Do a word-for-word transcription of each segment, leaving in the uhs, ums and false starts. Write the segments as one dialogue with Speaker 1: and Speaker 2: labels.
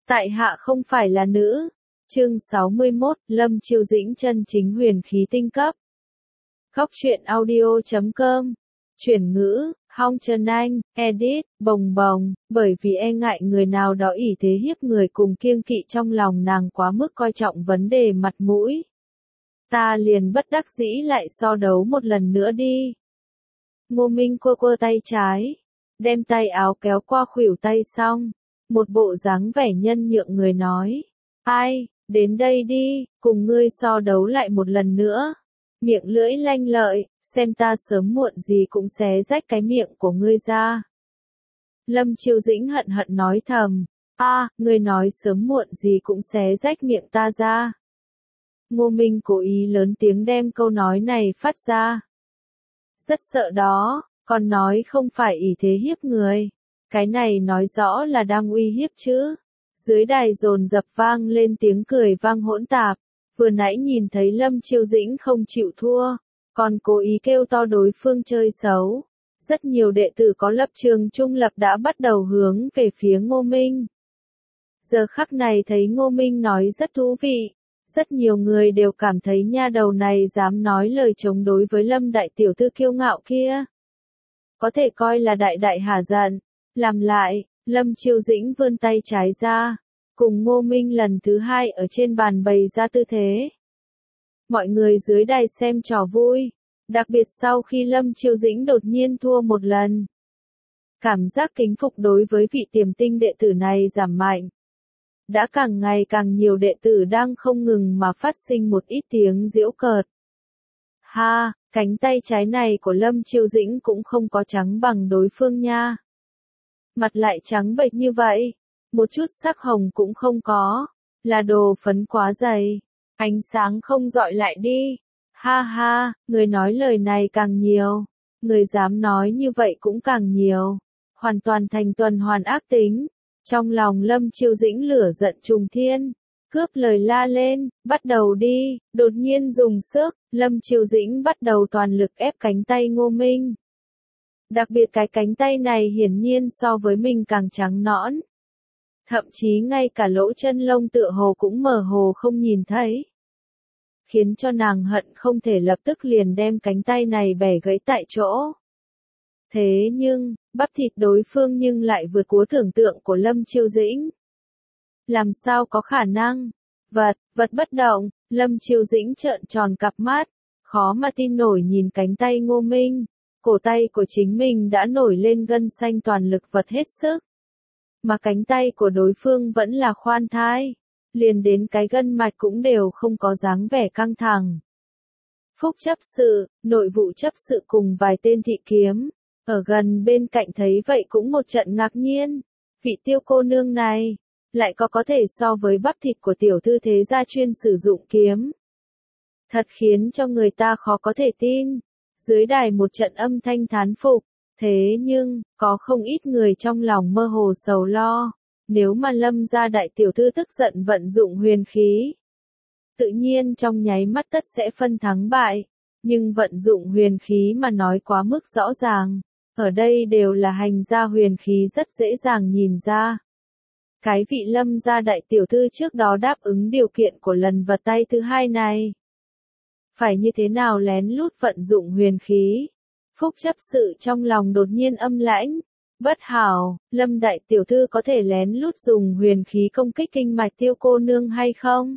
Speaker 1: Tại hạ không phải là nữ. Chương sáu mươi mốt, Lâm Chiêu Dĩnh chân chính huyền khí tinh cấp. Góc truyện audio chấm com. Chuyển ngữ, Hong Trần Anh, edit, bồng bồng, bởi vì e ngại người nào đó ỷ thế hiếp người cùng kiêng kỵ trong lòng nàng quá mức coi trọng vấn đề mặt mũi. Ta liền bất đắc dĩ lại so đấu một lần nữa đi. Ngô Minh quơ quơ tay trái, đem tay áo kéo qua khuỷu tay xong, một bộ dáng vẻ nhân nhượng người nói, ai, đến đây đi, cùng ngươi so đấu lại một lần nữa. Miệng lưỡi lanh lợi, xem ta sớm muộn gì cũng xé rách cái miệng của ngươi ra. Lâm Chiêu Dĩnh hận hận nói thầm, a, ngươi nói sớm muộn gì cũng xé rách miệng ta ra. Ngô Minh cố ý lớn tiếng đem câu nói này phát ra. Rất sợ đó, còn nói không phải ỷ thế hiếp người. Cái này nói rõ là đang uy hiếp chứ. Dưới đài dồn dập vang lên tiếng cười vang hỗn tạp. Vừa nãy nhìn thấy Lâm Chiêu Dĩnh không chịu thua, còn cố ý kêu to đối phương chơi xấu. Rất nhiều đệ tử có lập trường trung lập đã bắt đầu hướng về phía Ngô Minh. Giờ khắc này thấy Ngô Minh nói rất thú vị. Rất nhiều người đều cảm thấy nha đầu này dám nói lời chống đối với Lâm đại tiểu thư kiêu ngạo kia. Có thể coi là đại đại hả giận. Làm lại, Lâm Chiêu Dĩnh vươn tay trái ra, cùng Ngô Minh lần thứ hai ở trên bàn bày ra tư thế. Mọi người dưới đài xem trò vui, đặc biệt sau khi Lâm Chiêu Dĩnh đột nhiên thua một lần. Cảm giác kính phục đối với vị tiềm tinh đệ tử này giảm mạnh. Đã càng ngày càng nhiều đệ tử đang không ngừng mà phát sinh một ít tiếng giễu cợt. Ha, cánh tay trái này của Lâm Chiêu Dĩnh cũng không có trắng bằng đối phương nha. Mặt lại trắng bệch như vậy, một chút sắc hồng cũng không có, là đồ phấn quá dày, ánh sáng không dọi lại đi. Ha ha, người nói lời này càng nhiều, người dám nói như vậy cũng càng nhiều, hoàn toàn thành tuần hoàn ác tính. Trong lòng Lâm Chiêu Dĩnh lửa giận trùng thiên, cướp lời la lên, bắt đầu đi, đột nhiên dùng sức, Lâm Chiêu Dĩnh bắt đầu toàn lực ép cánh tay Ngô Minh. Đặc biệt cái cánh tay này hiển nhiên so với mình càng trắng nõn. Thậm chí ngay cả lỗ chân lông tựa hồ cũng mơ hồ không nhìn thấy. Khiến cho nàng hận không thể lập tức liền đem cánh tay này bẻ gãy tại chỗ. Thế nhưng, bắp thịt đối phương nhưng lại vượt quá tưởng tượng của Lâm Chiêu Dĩnh. Làm sao có khả năng? Vật, vật bất động, Lâm Chiêu Dĩnh trợn tròn cặp mắt, khó mà tin nổi nhìn cánh tay Ngô Minh. Cổ tay của chính mình đã nổi lên gân xanh toàn lực vật hết sức. Mà cánh tay của đối phương vẫn là khoan thai. Liền đến cái gân mạch cũng đều không có dáng vẻ căng thẳng. Phúc chấp sự, nội vụ chấp sự cùng vài tên thị kiếm. Ở gần bên cạnh thấy vậy cũng một trận ngạc nhiên. Vị Tiêu cô nương này, lại có có thể so với bắp thịt của tiểu thư thế gia chuyên sử dụng kiếm. Thật khiến cho người ta khó có thể tin. Dưới đài một trận âm thanh thán phục, thế nhưng, có không ít người trong lòng mơ hồ sầu lo, nếu mà Lâm gia đại tiểu thư tức giận vận dụng huyền khí. Tự nhiên trong nháy mắt tất sẽ phân thắng bại, nhưng vận dụng huyền khí mà nói quá mức rõ ràng, ở đây đều là hành gia huyền khí rất dễ dàng nhìn ra. Cái vị Lâm gia đại tiểu thư trước đó đáp ứng điều kiện của lần vật tay thứ hai này. Phải như thế nào lén lút vận dụng huyền khí? Phúc chấp sự trong lòng đột nhiên âm lãnh. Bất hảo, Lâm đại tiểu thư có thể lén lút dùng huyền khí công kích kinh mạch Tiêu cô nương hay không?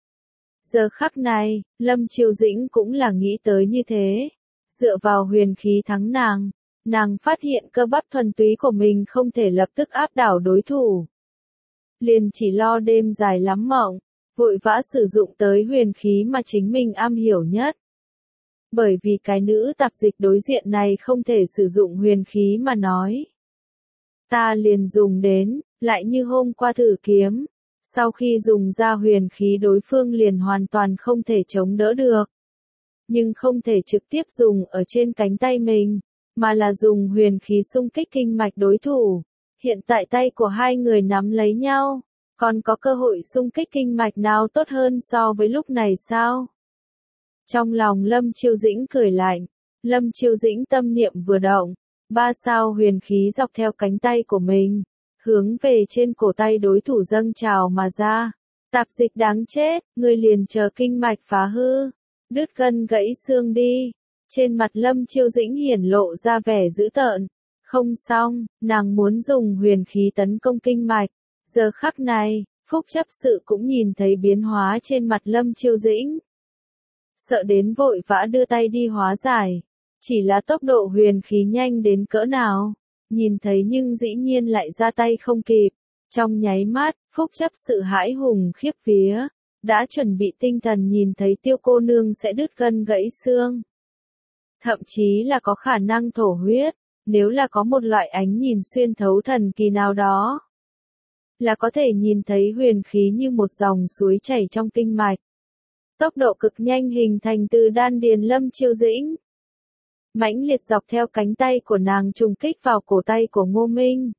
Speaker 1: Giờ khắc này, Lâm Chiêu Dĩnh cũng là nghĩ tới như thế. Dựa vào huyền khí thắng nàng, nàng phát hiện cơ bắp thuần túy của mình không thể lập tức áp đảo đối thủ. Liền chỉ lo đêm dài lắm mộng. Vội vã sử dụng tới huyền khí mà chính mình am hiểu nhất. Bởi vì cái nữ tạp dịch đối diện này không thể sử dụng huyền khí mà nói. Ta liền dùng đến, lại như hôm qua thử kiếm. Sau khi dùng ra huyền khí đối phương liền hoàn toàn không thể chống đỡ được. Nhưng không thể trực tiếp dùng ở trên cánh tay mình, mà là dùng huyền khí xung kích kinh mạch đối thủ. Hiện tại tay của hai người nắm lấy nhau. Còn có cơ hội xung kích kinh mạch nào tốt hơn so với lúc này sao? Trong lòng Lâm Chiêu Dĩnh cười lạnh, Lâm Chiêu Dĩnh tâm niệm vừa động, ba sao huyền khí dọc theo cánh tay của mình, hướng về trên cổ tay đối thủ dâng trào mà ra. Tạp dịch đáng chết, ngươi liền chờ kinh mạch phá hư, đứt gân gãy xương đi. Trên mặt Lâm Chiêu Dĩnh hiển lộ ra vẻ dữ tợn. Không xong, nàng muốn dùng huyền khí tấn công kinh mạch. Giờ khắc này, Phúc chấp sự cũng nhìn thấy biến hóa trên mặt Lâm Chiêu Dĩnh. Sợ đến vội vã đưa tay đi hóa giải. Chỉ là tốc độ huyền khí nhanh đến cỡ nào. Nhìn thấy nhưng dĩ nhiên lại ra tay không kịp. Trong nháy mắt, Phúc chấp sự hãi hùng khiếp vía. Đã chuẩn bị tinh thần nhìn thấy Tiêu cô nương sẽ đứt gân gãy xương. Thậm chí là có khả năng thổ huyết. Nếu là có một loại ánh nhìn xuyên thấu thần kỳ nào đó, là có thể nhìn thấy huyền khí như một dòng suối chảy trong kinh mạch. Tốc độ cực nhanh hình thành từ đan điền Lâm Chiêu Dĩnh. Mãnh liệt dọc theo cánh tay của nàng trùng kích vào cổ tay của Ngô Minh.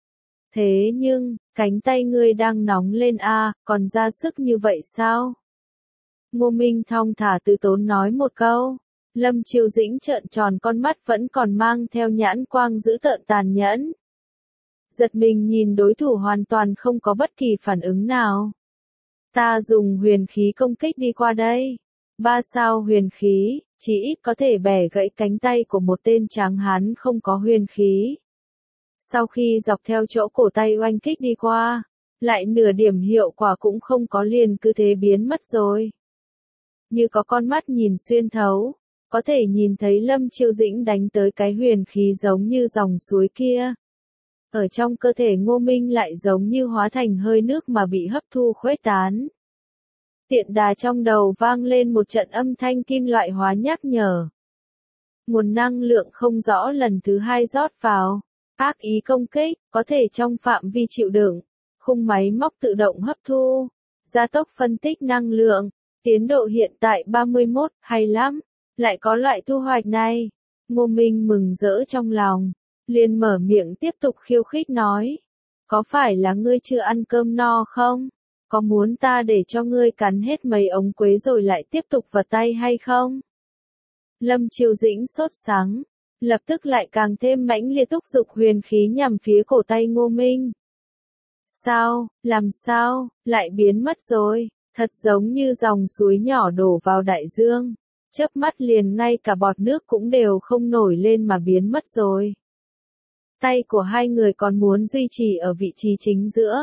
Speaker 1: Thế nhưng, cánh tay ngươi đang nóng lên a, à, còn ra sức như vậy sao? Ngô Minh thong thả từ tốn nói một câu. Lâm Chiêu Dĩnh trợn tròn con mắt vẫn còn mang theo nhãn quang dữ tợn tàn nhẫn. Giật mình nhìn đối thủ hoàn toàn không có bất kỳ phản ứng nào. Ta dùng huyền khí công kích đi qua đây. Ba sao huyền khí, chỉ ít có thể bẻ gãy cánh tay của một tên tráng hán không có huyền khí. Sau khi dọc theo chỗ cổ tay oanh kích đi qua, lại nửa điểm hiệu quả cũng không có, liền cứ thế biến mất rồi. Như có con mắt nhìn xuyên thấu. Có thể nhìn thấy Lâm Chiêu Dĩnh đánh tới cái huyền khí giống như dòng suối kia. Ở trong cơ thể Ngô Minh lại giống như hóa thành hơi nước mà bị hấp thu khuếch tán. Tiện đà trong đầu vang lên một trận âm thanh kim loại hóa nhắc nhở. Nguồn năng lượng không rõ lần thứ hai rót vào. Ác ý công kích, có thể trong phạm vi chịu đựng. Khung máy móc tự động hấp thu. Gia tốc phân tích năng lượng. Tiến độ hiện tại ba mươi mốt, hay lắm. Lại có loại thu hoạch này. Ngô Minh mừng rỡ trong lòng. Liền mở miệng tiếp tục khiêu khích nói. Có phải là ngươi chưa ăn cơm no không? Có muốn ta để cho ngươi cắn hết mấy ống quế rồi lại tiếp tục vào tay hay không? Lâm Chiêu Dĩnh sốt sắng. Lập tức lại càng thêm mãnh liệt thúc giục huyền khí nhằm phía cổ tay Ngô Minh. Sao, làm sao, lại biến mất rồi, thật giống như dòng suối nhỏ đổ vào đại dương. Chớp mắt liền ngay cả bọt nước cũng đều không nổi lên mà biến mất rồi. Tay của hai người còn muốn duy trì ở vị trí chính giữa.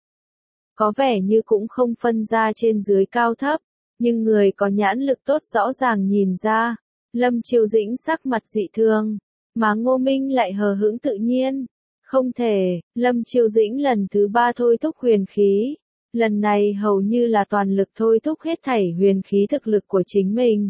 Speaker 1: Có vẻ như cũng không phân ra trên dưới cao thấp, nhưng người có nhãn lực tốt rõ ràng nhìn ra. Lâm Chiêu Dĩnh sắc mặt dị thường, mà Ngô Minh lại hờ hững tự nhiên. Không thể, Lâm Chiêu Dĩnh lần thứ ba thôi thúc huyền khí. Lần này hầu như là toàn lực thôi thúc hết thảy huyền khí thực lực của chính mình.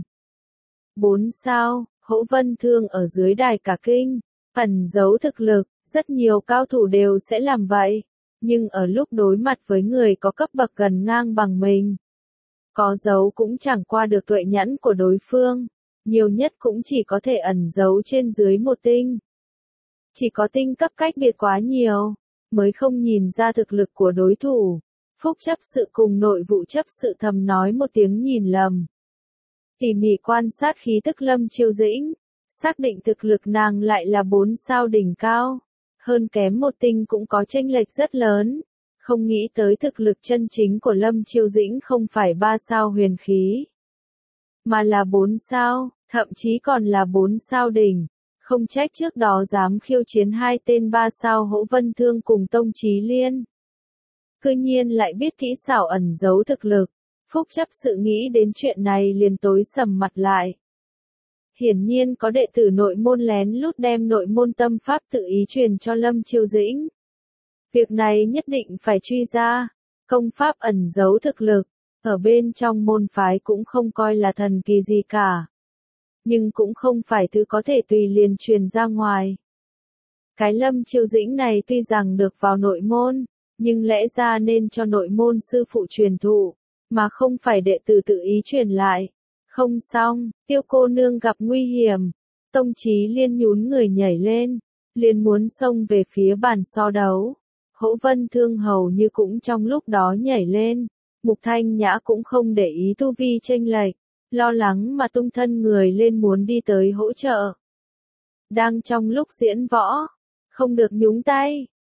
Speaker 1: Bốn sao, Hỗ Vân Thương ở dưới đài cả kinh, ẩn giấu thực lực, rất nhiều cao thủ đều sẽ làm vậy, nhưng ở lúc đối mặt với người có cấp bậc gần ngang bằng mình, có giấu cũng chẳng qua được tuệ nhãn của đối phương, nhiều nhất cũng chỉ có thể ẩn giấu trên dưới một tinh. Chỉ có tinh cấp cách biệt quá nhiều, mới không nhìn ra thực lực của đối thủ. Phúc chấp sự cùng nội vụ chấp sự thầm nói một tiếng nhìn lầm. Tỉ mỉ quan sát khí tức Lâm Chiêu Dĩnh, xác định thực lực nàng lại là bốn sao đỉnh cao, hơn kém một tinh cũng có chênh lệch rất lớn, không nghĩ tới thực lực chân chính của Lâm Chiêu Dĩnh không phải ba sao huyền khí, mà là bốn sao, thậm chí còn là bốn sao đỉnh, không trách trước đó dám khiêu chiến hai tên ba sao Hỗ Vân Thương cùng Tông Chí Liên. Cư nhiên lại biết kỹ xảo ẩn giấu thực lực. Phúc chấp sự nghĩ đến chuyện này liền tối sầm mặt lại. Hiển nhiên có đệ tử nội môn lén lút đem nội môn tâm pháp tự ý truyền cho Lâm Chiêu Dĩnh. Việc này nhất định phải truy ra. Công pháp ẩn giấu thực lực, ở bên trong môn phái cũng không coi là thần kỳ gì cả. Nhưng cũng không phải thứ có thể tùy liền truyền ra ngoài. Cái Lâm Chiêu Dĩnh này tuy rằng được vào nội môn, nhưng lẽ ra nên cho nội môn sư phụ truyền thụ, mà không phải đệ tử tự ý truyền lại. Không xong, Tiêu cô nương gặp nguy hiểm. Tông Chí Liên nhún người nhảy lên, liền muốn xông về phía bàn so đấu. Hỗ Vân Thương hầu như cũng trong lúc đó nhảy lên. Mục Thanh Nhã cũng không để ý tu vi chênh lệch, lo lắng mà tung thân người lên muốn đi tới hỗ trợ. Đang trong lúc diễn võ, không được nhúng tay,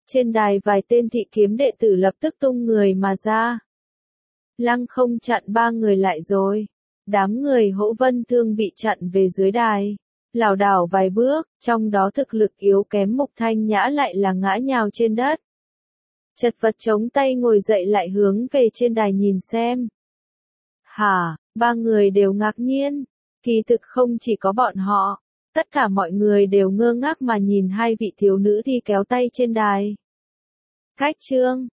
Speaker 1: Trên đài vài tên thị kiếm đệ tử lập tức tung người mà ra. Lăng Không chặn ba người lại rồi. Đám người Hỗ Vân Thương bị chặn về dưới đài. Lảo đảo vài bước, trong đó thực lực yếu kém Mục Thanh Nhã lại là ngã nhào trên đất. Chật vật chống tay ngồi dậy lại hướng về trên đài nhìn xem. Hả, ba người đều ngạc nhiên. Kỳ thực không chỉ có bọn họ, tất cả mọi người đều ngơ ngác mà nhìn hai vị thiếu nữ thi kéo tay trên đài. Cách chương